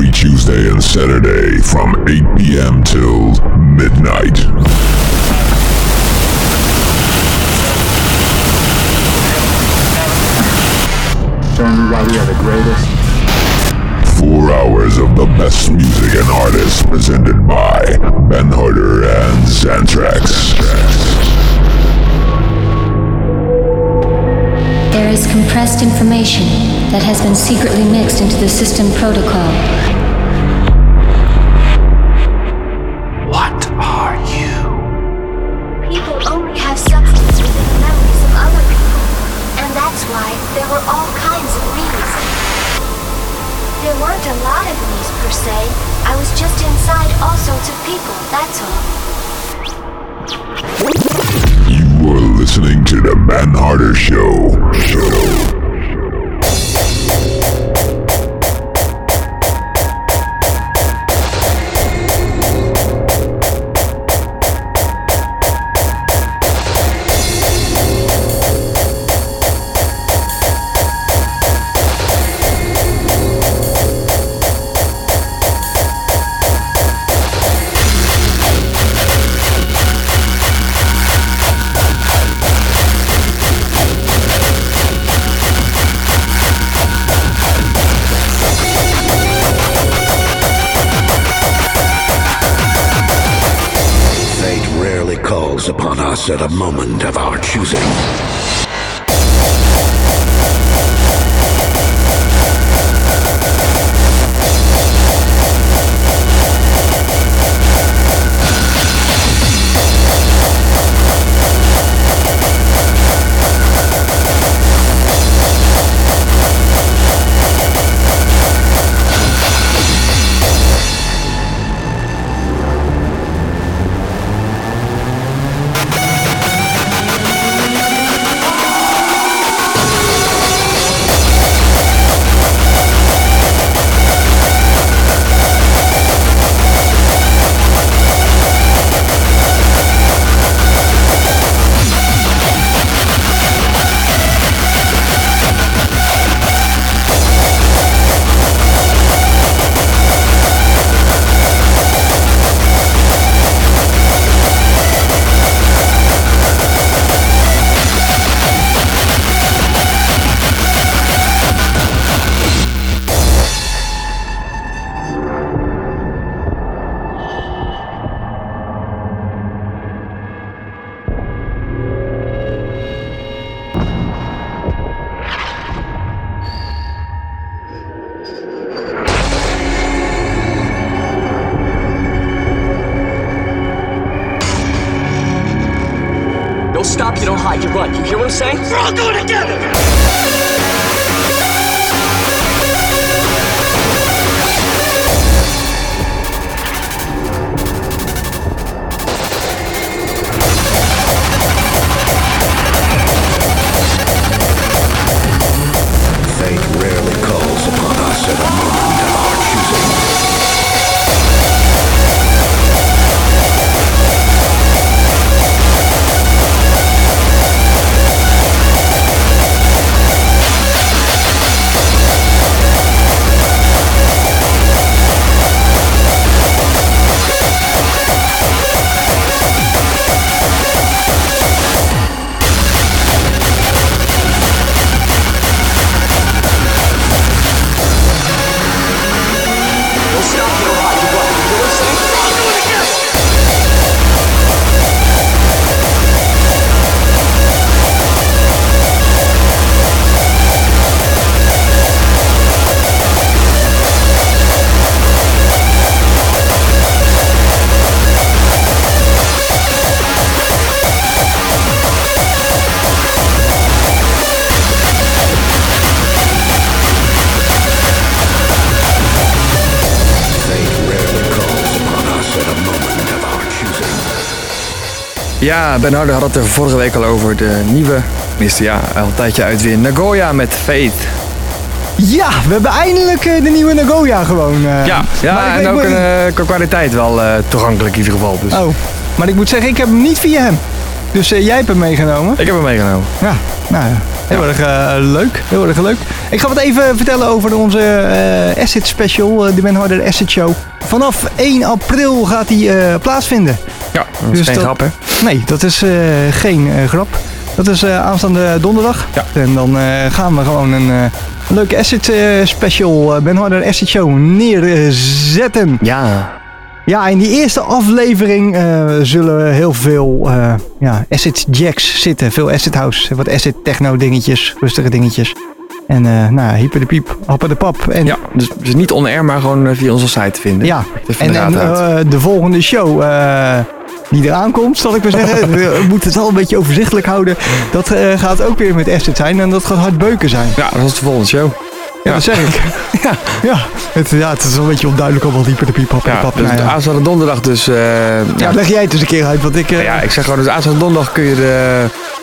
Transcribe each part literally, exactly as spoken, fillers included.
every Tuesday and Saturday from eight p.m. till midnight. So everybody are the greatest. Four hours of the best music and artists presented by Ben Harder and Xantrax. There is compressed information that has been secretly mixed into the system protocol. What are you? People only have substance within the memories of other people, and that's why there were all kinds of me's. There weren't a lot of me's per se. I was just inside all sorts of people, that's all. You are listening to the Ben Harder Show. Show. Upon us at a moment of our choosing. Stop, you don't hide, you run. You hear what I'm saying? We're all doing it together! Fate rarely calls upon us at a moment of our choosing. Ja, Ben Harder had het er vorige week al over de nieuwe, tenminste ja, al een tijdje uit weer, Nagoya met Fate. Ja, we hebben eindelijk uh, de nieuwe Nagoya gewoon. Uh, ja, ja en ook een uh, kwaliteit wel uh, toegankelijk in ieder geval. Dus. Oh, maar ik moet zeggen, ik heb hem niet via hem. Dus uh, jij hebt hem meegenomen. Ik heb hem meegenomen. Ja, nou ja. Heel ja. erg uh, leuk. Heel erg leuk. Ik ga wat even vertellen over onze uh, Acid Special, uh, de Ben Harder Acid Show. Vanaf één april gaat die uh, plaatsvinden. Ja, dat is dus geen dat, grap, hè? Nee, dat is uh, geen uh, grap. Dat is uh, aanstaande donderdag. Ja. En dan uh, gaan we gewoon een uh, leuke Acid uh, Special, uh, Ben Harder Acid Show neerzetten. Ja. Ja, in die eerste aflevering uh, zullen heel veel uh, ja, acid jacks zitten. Veel acid house, wat acid techno dingetjes, rustige dingetjes. En uh, nou, hyper de piep, happen de pap. En, ja, dus, dus niet on-air, maar gewoon via onze site te vinden. Ja, en, en uh, de volgende show uh, die eraan komt, zal ik maar zeggen. We moeten het al een beetje overzichtelijk houden. Dat uh, gaat ook weer met acid zijn en dat gaat hard beuken zijn. Ja, dat is de volgende show. Ja, dat zeg ik. ja, ja. Het, ja, het is wel een beetje onduidelijk al wat dieper de piep, happen ja, de pap. Dus nou, ja. de aanstaande donderdag dus... Uh, ja, ja, leg jij het eens een keer uit, want ik... Uh, ja, ik zeg gewoon, dus aanstaande donderdag kun je de...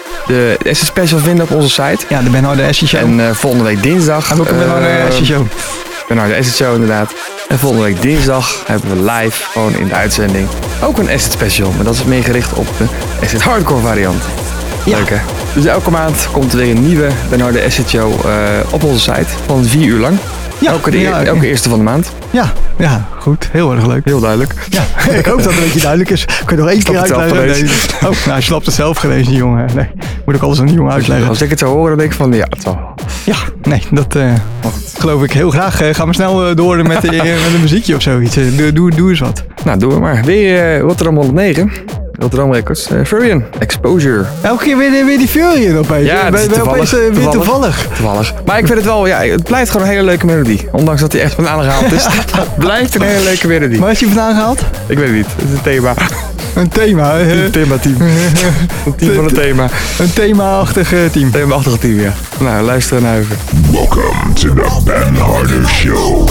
De Acid Special vinden op onze site. Ja, de Ben Harder Acid Show. En uh, volgende week dinsdag... En ook een Ben Harder uh, Acid Show. Ben Harder Acid Show, inderdaad. En volgende week dinsdag hebben we live, gewoon in de uitzending, ook een Acid Special. Maar dat is meer gericht op de Acid Hardcore variant. Ja. Leuk, hè? Dus elke maand komt er weer een nieuwe Ben Harder Acid Show uh, op onze site. Van vier uur lang. Ja, elke, de, ja, elke eerste van de maand. Ja, ja, goed. Heel erg leuk. Heel duidelijk. Ja, ik hoop dat het een beetje duidelijk is. Kun je nog één keer uitleggen? Nee. Oh, nou, je snapt het zelf gelezen, die jongen. Nee, moet ik alles aan die jongen uitleggen. Als ik het zo hoor, dan denk ik van, ja, het zal. Ja, nee, dat uh, geloof ik heel graag. Uh, ga maar snel uh, door met, uh, met een muziekje of zoiets. Uh, doe, doe, doe eens wat. Nou, doen we maar. Weer uh, Rotterdam honderdnegen. Rotterdam Records. Uh, Furion. Exposure. Elke keer weer, weer die Furion opeens. Ja, het is toevallig, opeens, uh, weer toevallig. toevallig. Toevallig. Maar ik vind het wel, ja, het blijft gewoon een hele leuke melodie. Ondanks dat hij echt vandaan gehaald is. Het blijft een hele leuke melodie. Waar is hij vandaan gehaald? Ik weet het niet. Het is een thema. Een thema? Een thema-team. Een team van een thema. Een thema-achtig team. Thema-achtig team, ja. Nou, luister naar even. Welcome to the Ben Harder Show.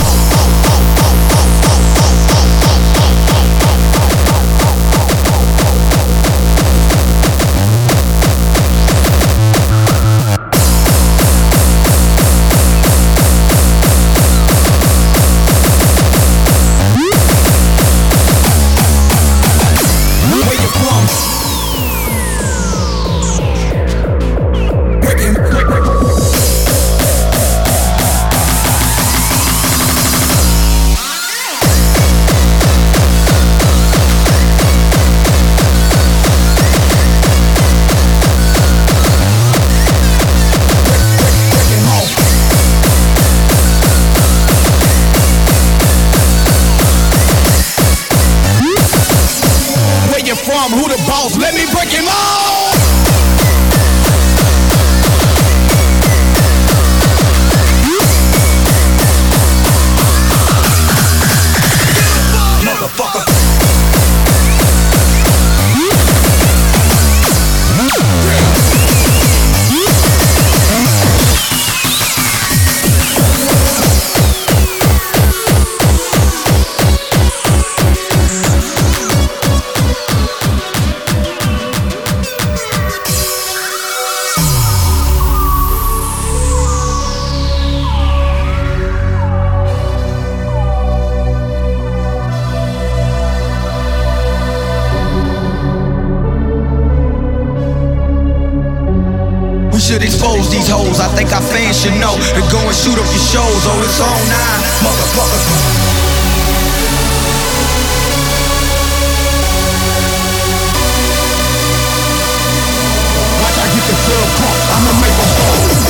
Who the boss? Let me break him off! Motherfucker! Should expose these hoes. I think our fans should know to go and shoot up your shows. Oh, it's on nine, motherfucker. Watch I get the club pump. I'ma make them fall.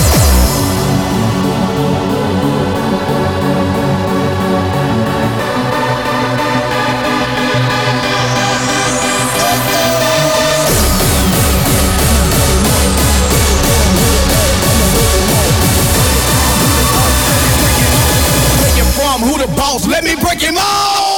Who the boss? Let me break him off!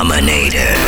Dominator.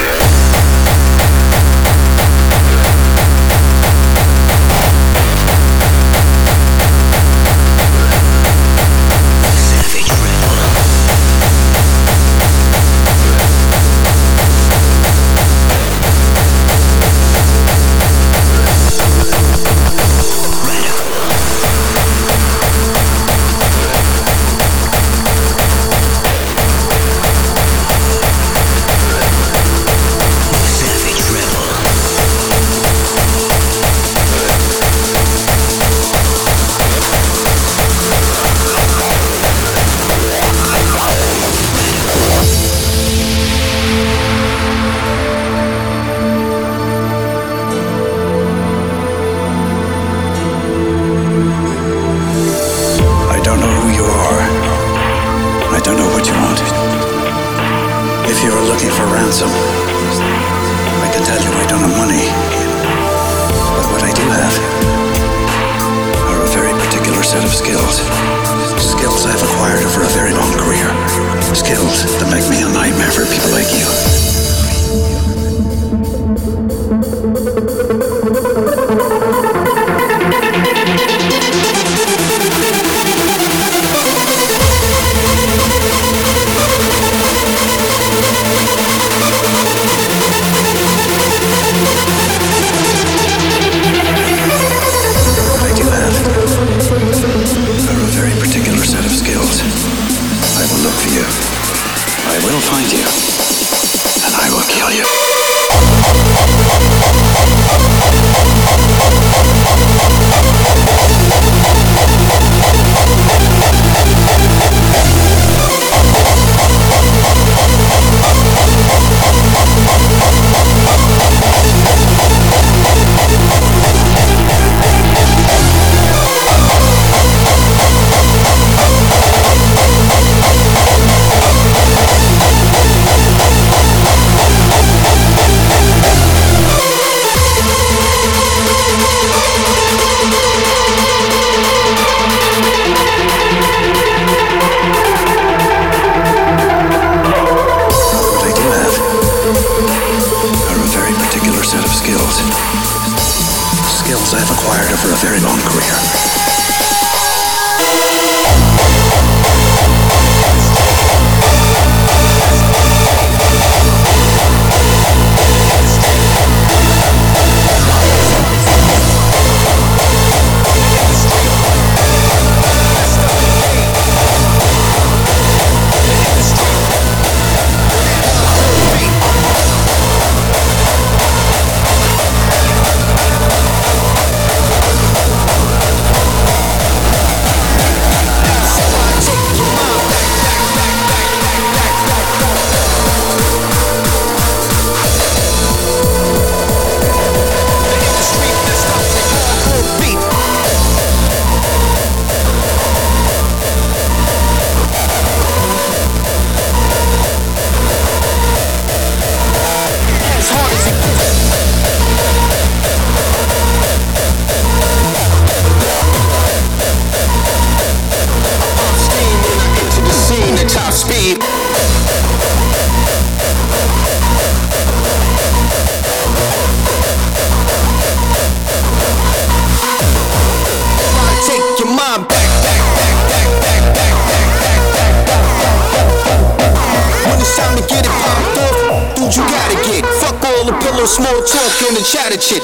Small talk and the chatter shit.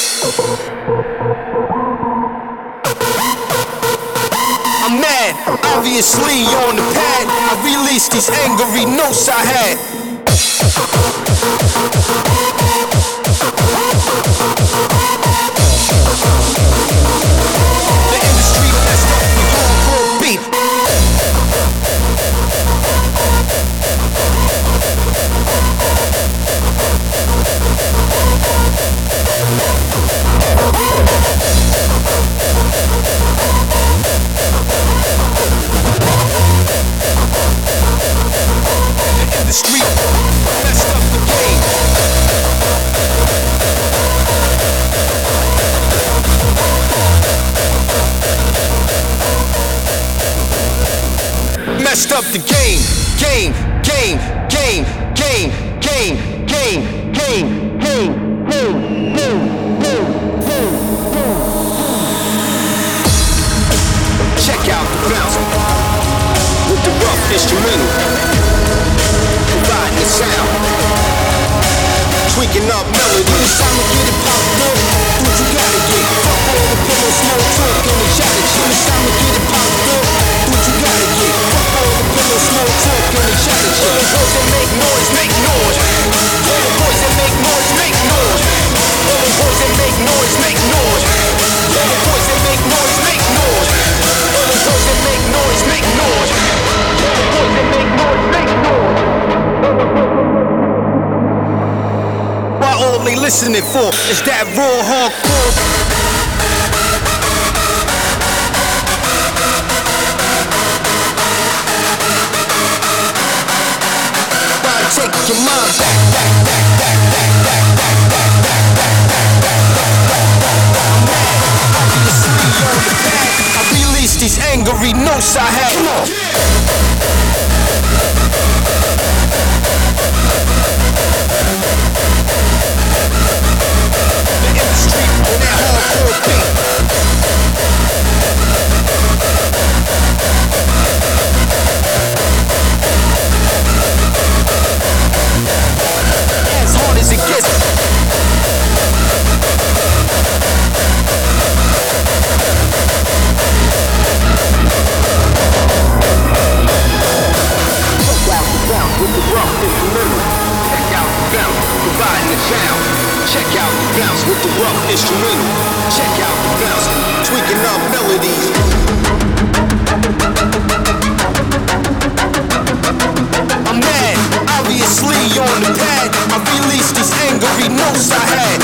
I'm mad, obviously on the pad. I released these angry notes I had. The industry messed up with hardcore beat. The street messed up the game. Messed up the game, game, game, game, game, game. hey, hey, hey, hey, hey, hey, hey. Check out the bounce with the rough instrumental, providing the sound, tweaking up melody. It's time to get it popped up. Do what you gotta get. Fuck all the pillow, smoke, talk, and the chatter shit. It's time to get it popped up. Do what you gotta get. Fuck all the pillow, smoke, talk, and the chatter shit. All the boys that make noise, make noise. All the boys that make noise, make noise. All the boys that make noise, make noise. All the boys that make noise, make noise. All the boys that make noise, make noise. All the boys that make noise, make noise. Why all they listening for is that raw hardcore? Why take your mind back, back, back, back, back, back, back, back, back, back, back. I release these angry notes I have. Come on. As hard as it gets. With the rough instrumental. Check out the bounce, providing the sound. Check out the bounce with the rough instrumental. Check out the bounce, tweaking up melodies. I'm mad, obviously on the pad. I released these angry notes I had.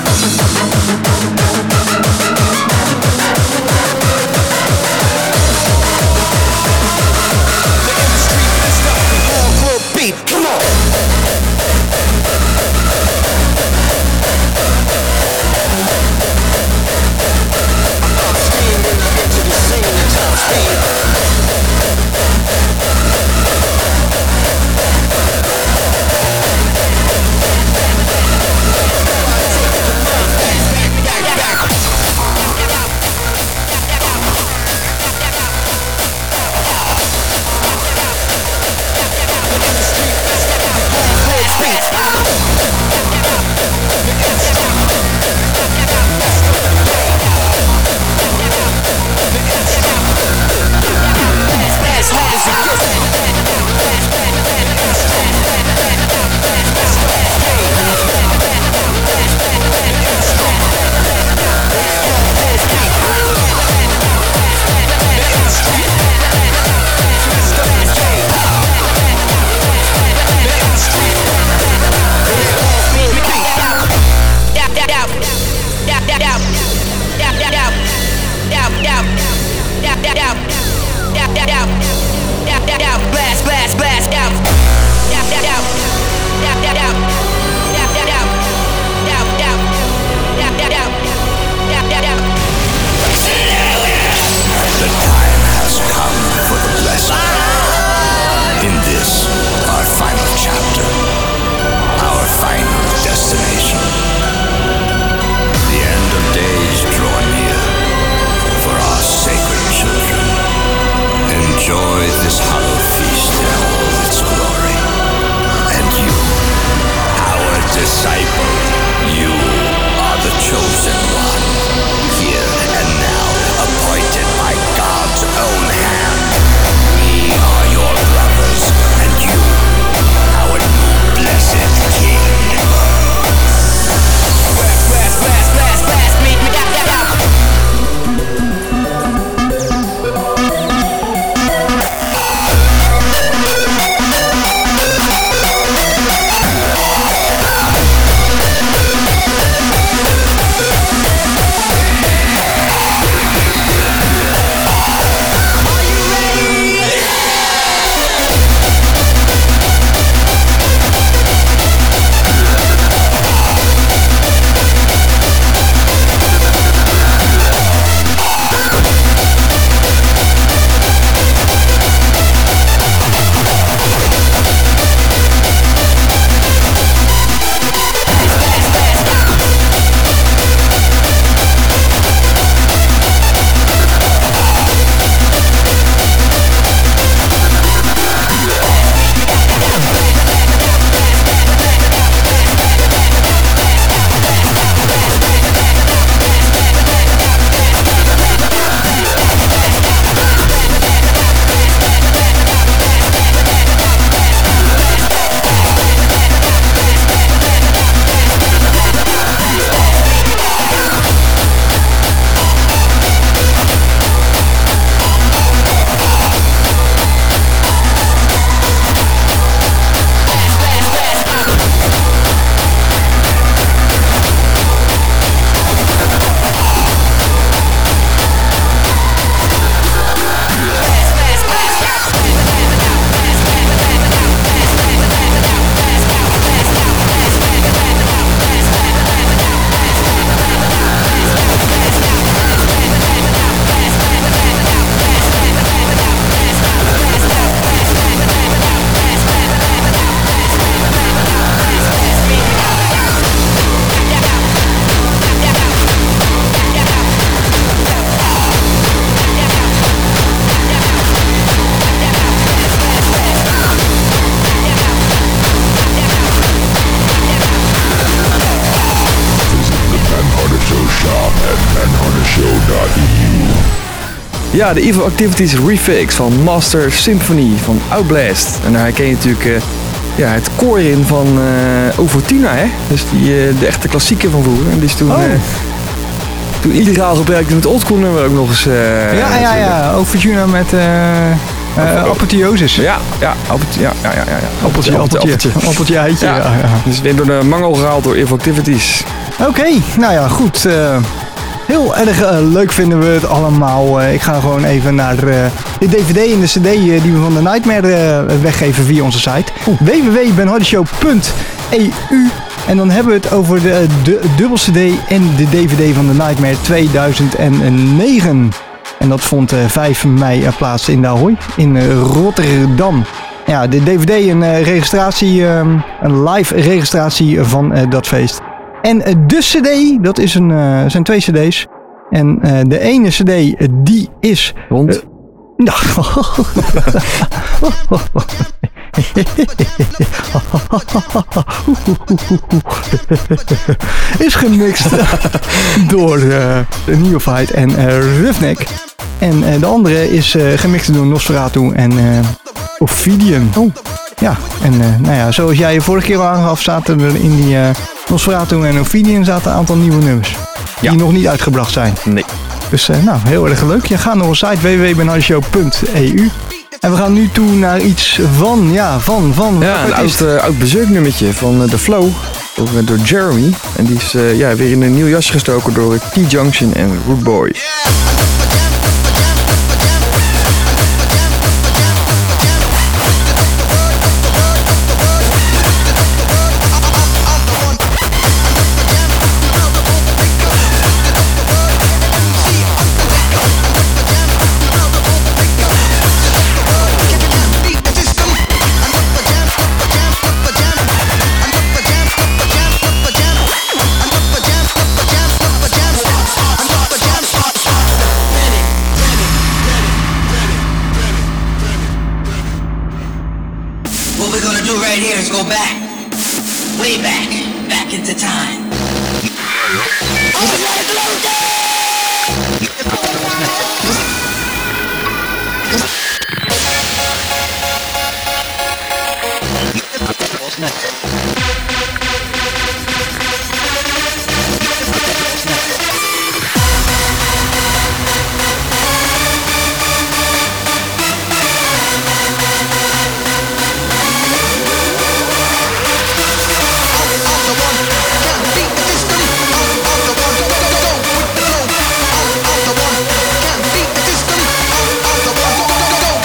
Come on. I'm steaming into the scene at top speed. Ja, de Evil Activities Refix van Master Symphony van Outlast. En daar herken je natuurlijk uh, ja, het koor in van uh, Ovotina, hè? Dus die, uh, de echte klassieker van vroeger. En die is toen, oh. uh, toen illegaal gebruikt in het oldschool nummer ook nog eens... Uh, ja, ja, ja. Ovotina met... Uh... Uh, apotheosis. Ja, ja, appeltje, ja, ja, ja, ja. Appeltje, appeltje, appeltje, appeltje, eitje. Ja. Ja, ja. Dus weer door de mangel gehaald door Evil Activities. Oké, okay, nou ja, goed. Uh, heel erg uh, leuk vinden we het allemaal. Uh, ik ga gewoon even naar uh, de D V D en de C D uh, die we van de Nightmare uh, weggeven via onze site. w w w punt ben hardy show punt e u. En dan hebben we het over de, de dubbel C D en de D V D van de Nightmare tweeduizend negen. En dat vond uh, vijf mei uh, plaats in de Ahoy in uh, Rotterdam. Ja, de D V D een uh, registratie, um, een live registratie van uh, dat feest. En uh, de C D, dat is een, uh, zijn twee C D's. En uh, de ene C D, uh, die is... Rond? Uh, is gemixt door uh, Neophyte en uh, Roughneck. En uh, de andere is uh, gemixt door Nosferatu en uh, Ophidian. Oh. Ja, en uh, nou ja, zoals jij je vorige keer al aangaf, zaten er in die uh, Nosferatu en Ophidian zaten een aantal nieuwe nummers. Ja. Die nog niet uitgebracht zijn. Nee. Dus uh, nou, heel erg leuk. Je gaat naar onze site w w w punt ben hardy show punt e u. En we gaan nu toe naar iets van, ja, van, van... Ja, een oud, uh, oud bezeuknummertje van uh, The Flow, door, uh, door Jeremy. En die is uh, ja, weer in een nieuw jasje gestoken door uh, T-Junction en Root Boy.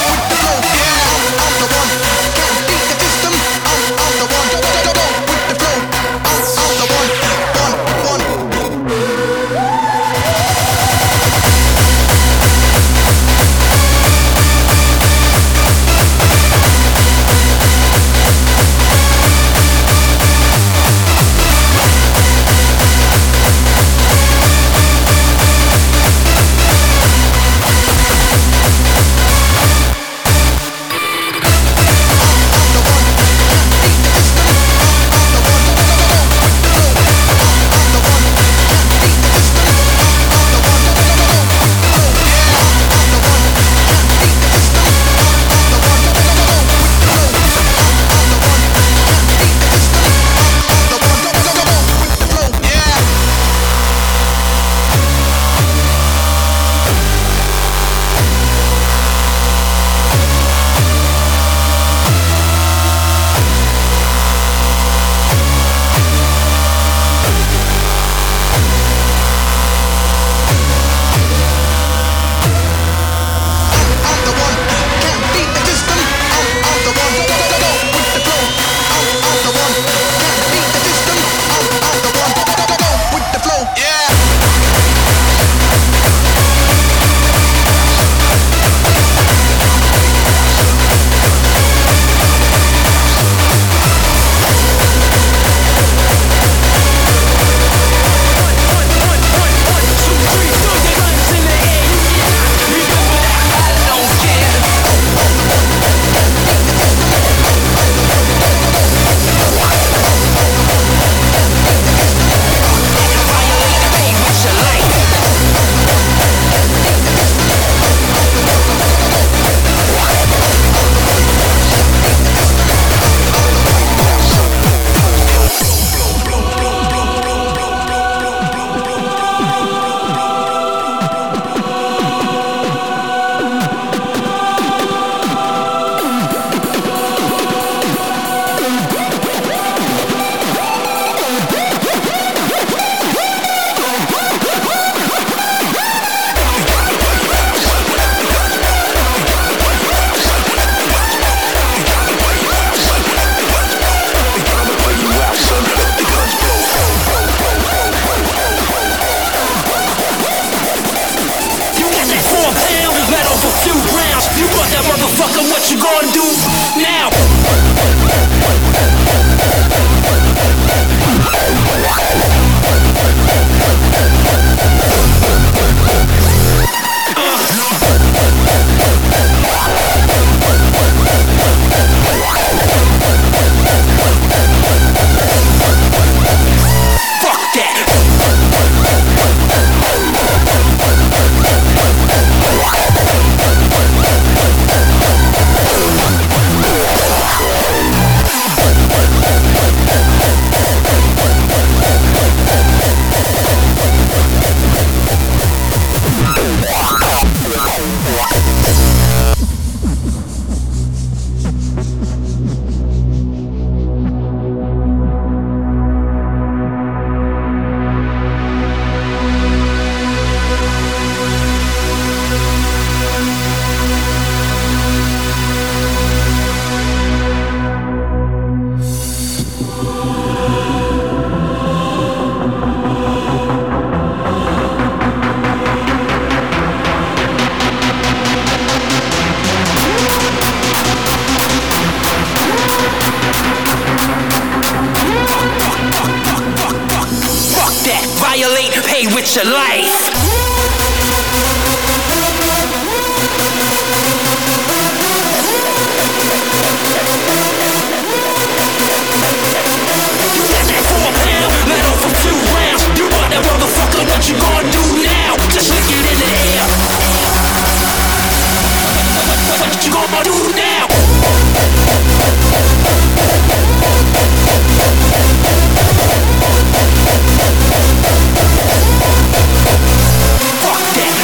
With the flow. away with your life. Let off from two rounds. You want that motherfucker, what you gonna do now? Just lick it in the air. What, what you gonna do now? Fuck that.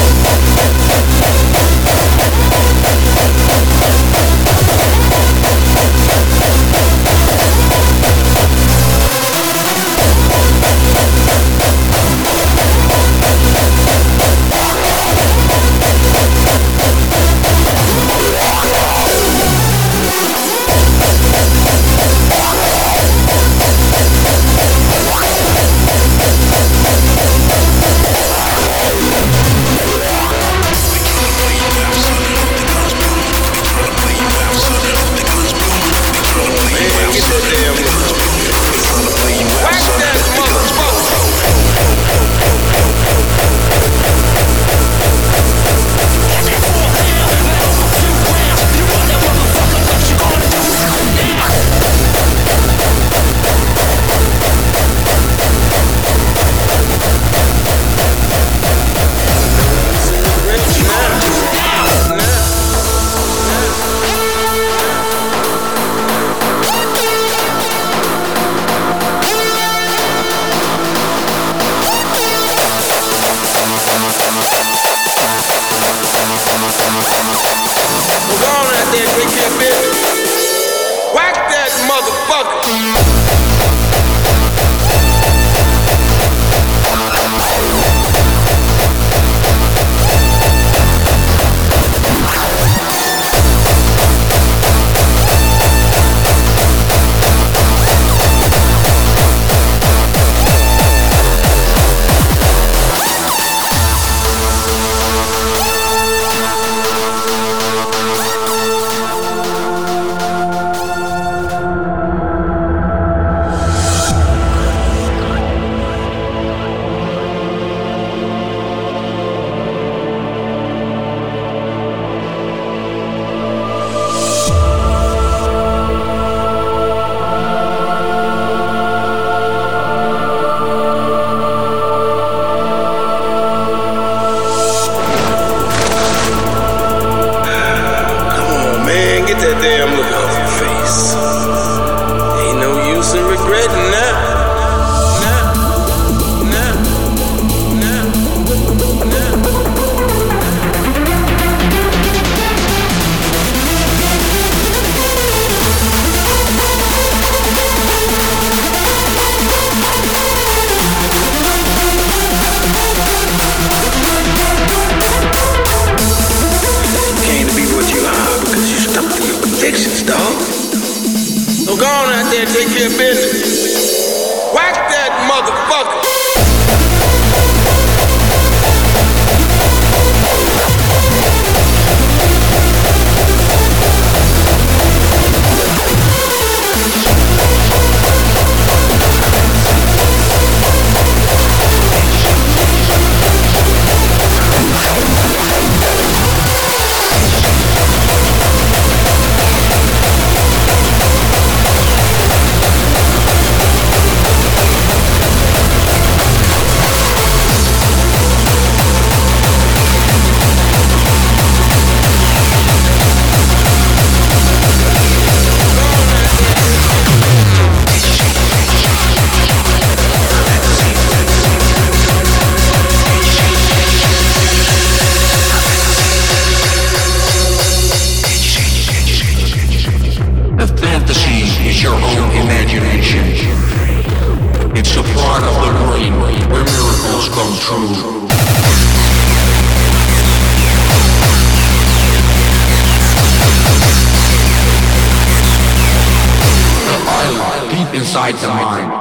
Inside the mind.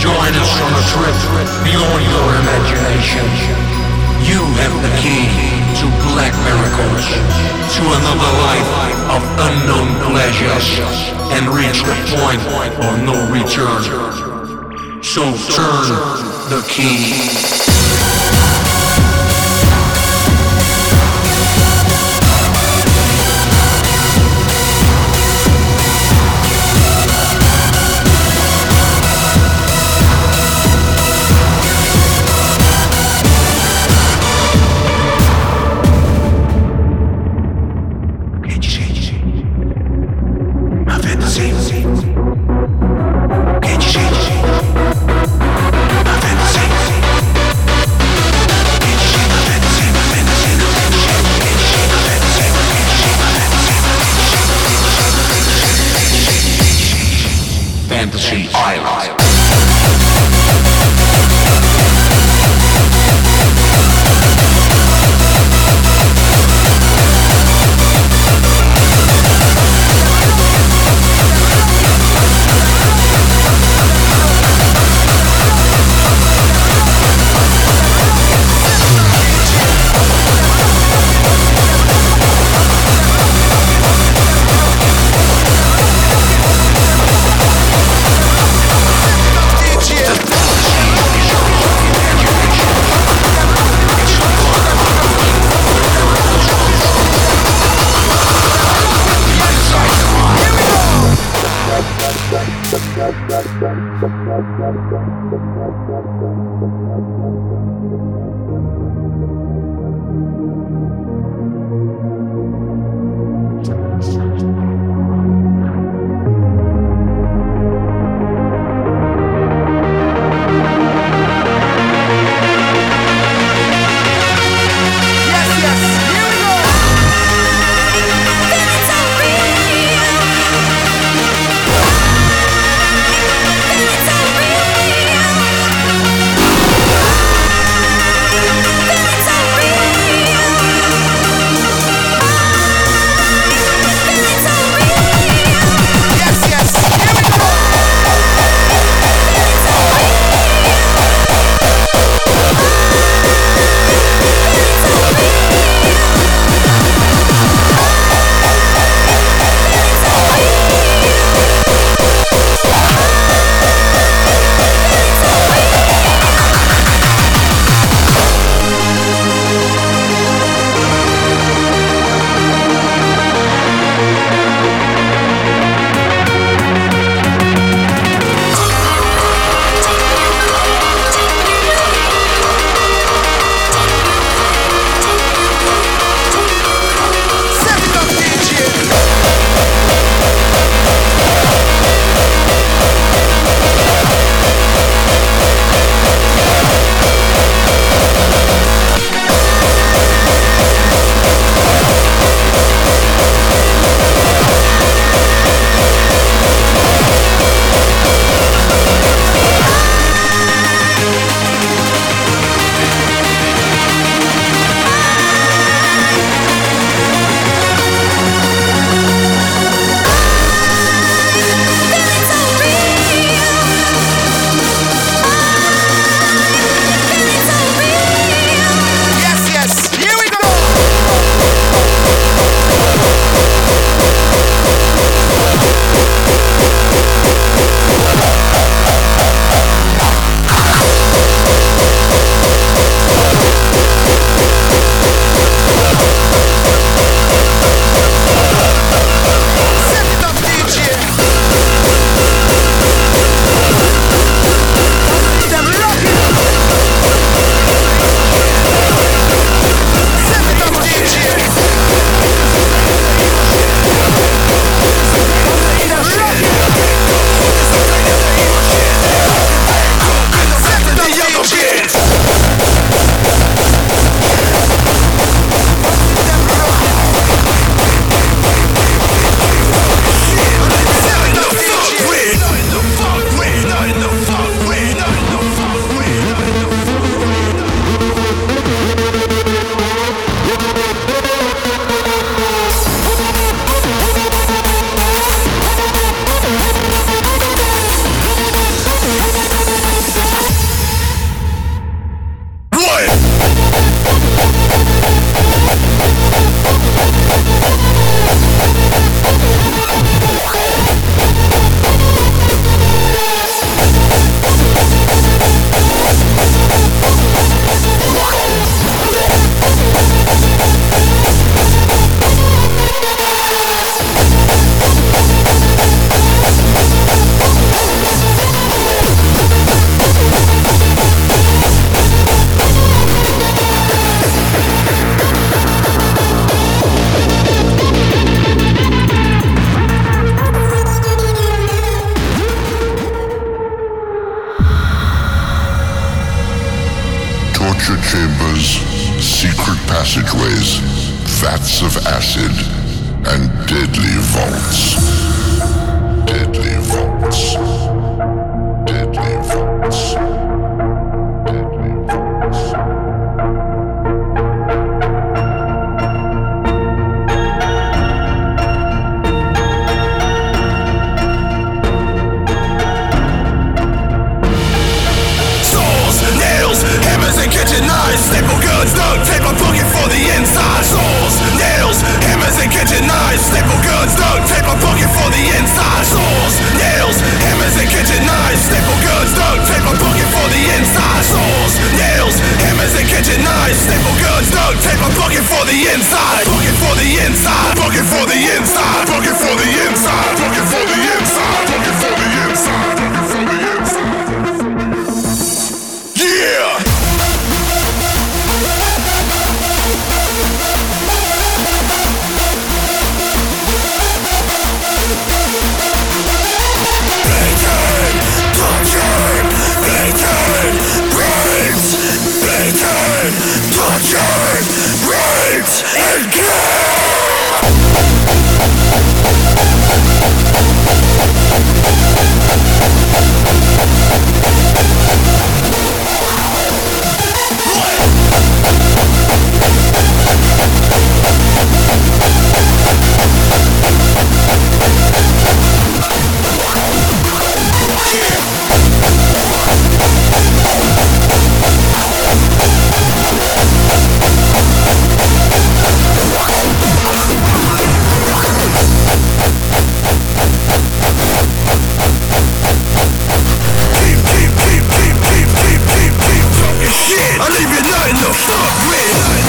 join us on a trip beyond your imagination. You have the key to black miracles, to another life of unknown pleasures, and reach the point of no return. So turn the key. Fantasy Island. It's a real passageways, vats of acid, and deadly vaults. Deadly vaults. Deadly vaults. Deadly vaults. Saws, nails, hammers and kitchen knives, staple guns, duct tape, I'm looking for the inside. Saws, nails, hammers and kitchen knives, staple guns, duct tape, I'm looking for the inside. Saws, nails, hammers and kitchen knives, staple guns, duct tape, I'm looking for the inside. Saws, nails, hammers and kitchen knives, staple guns, duct tape, I'm looking for the inside. Looking for the inside, looking for the inside, looking for the inside, looking for the inside, looking for the inside, looking for the inside. Yeah! Bacon, touching, bacon, brains, bacon, touching, brains, and I leave you nothing to fuck with.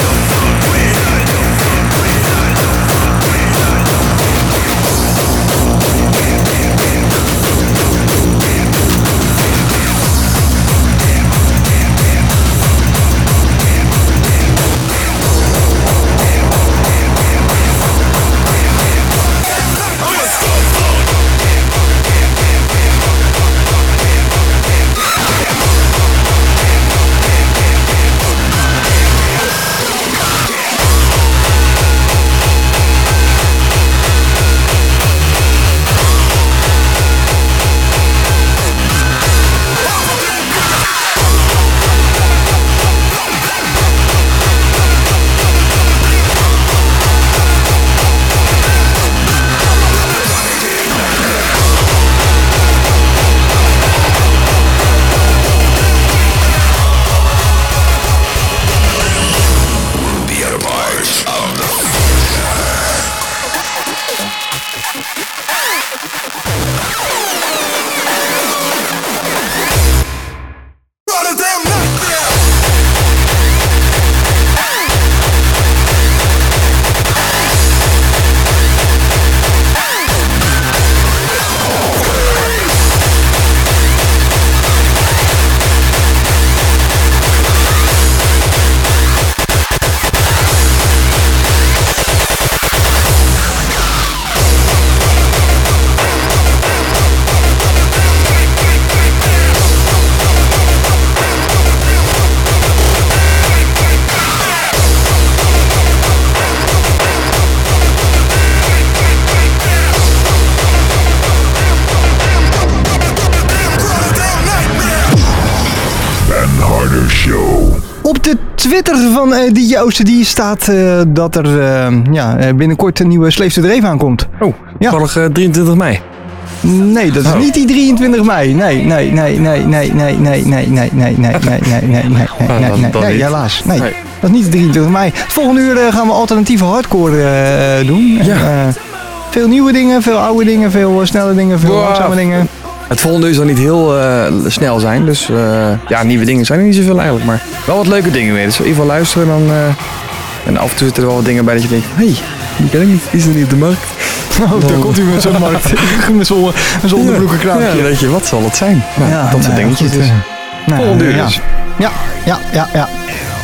Op de Twitter van uh, D J Ooster staat uh, dat er uh, ja, binnenkort een nieuwe Slaves to the Rave aankomt. Oh, toevallig uh, drieëntwintig mei. Nee, dat is oh. niet die drieëntwintig mei. Nee, nee, nee, nee, nee, nee, nee, nee, nee, nee, nee, nee, nee, nee, nee, nee, nee, nee, helaas. Nee, dat is niet de drieëntwintig mei. Volgende uur uh, gaan we alternatieve hardcore uh, doen. Ja. Uh, veel nieuwe dingen, veel oude dingen, veel uh, snelle dingen, veel langzame wow. dingen. Het volgende uur zal niet heel uh, snel zijn, dus uh, ja, nieuwe dingen zijn er niet zoveel eigenlijk, maar wel wat leuke dingen weer. Dus in ieder geval luisteren dan, uh, en af en toe zitten er wel wat dingen bij dat je denkt, hé, hey, die ken ik niet, die is er niet op de markt. Oh, dan komt u met zo'n markt, met zo'n zo onderbroeken kraampje. Ja, ja, weet je, wat zal het zijn? Nou, ja, dat soort nou, dingetjes dus. Uh, nou, volgende uur ja. dus. Ja, ja, ja, ja.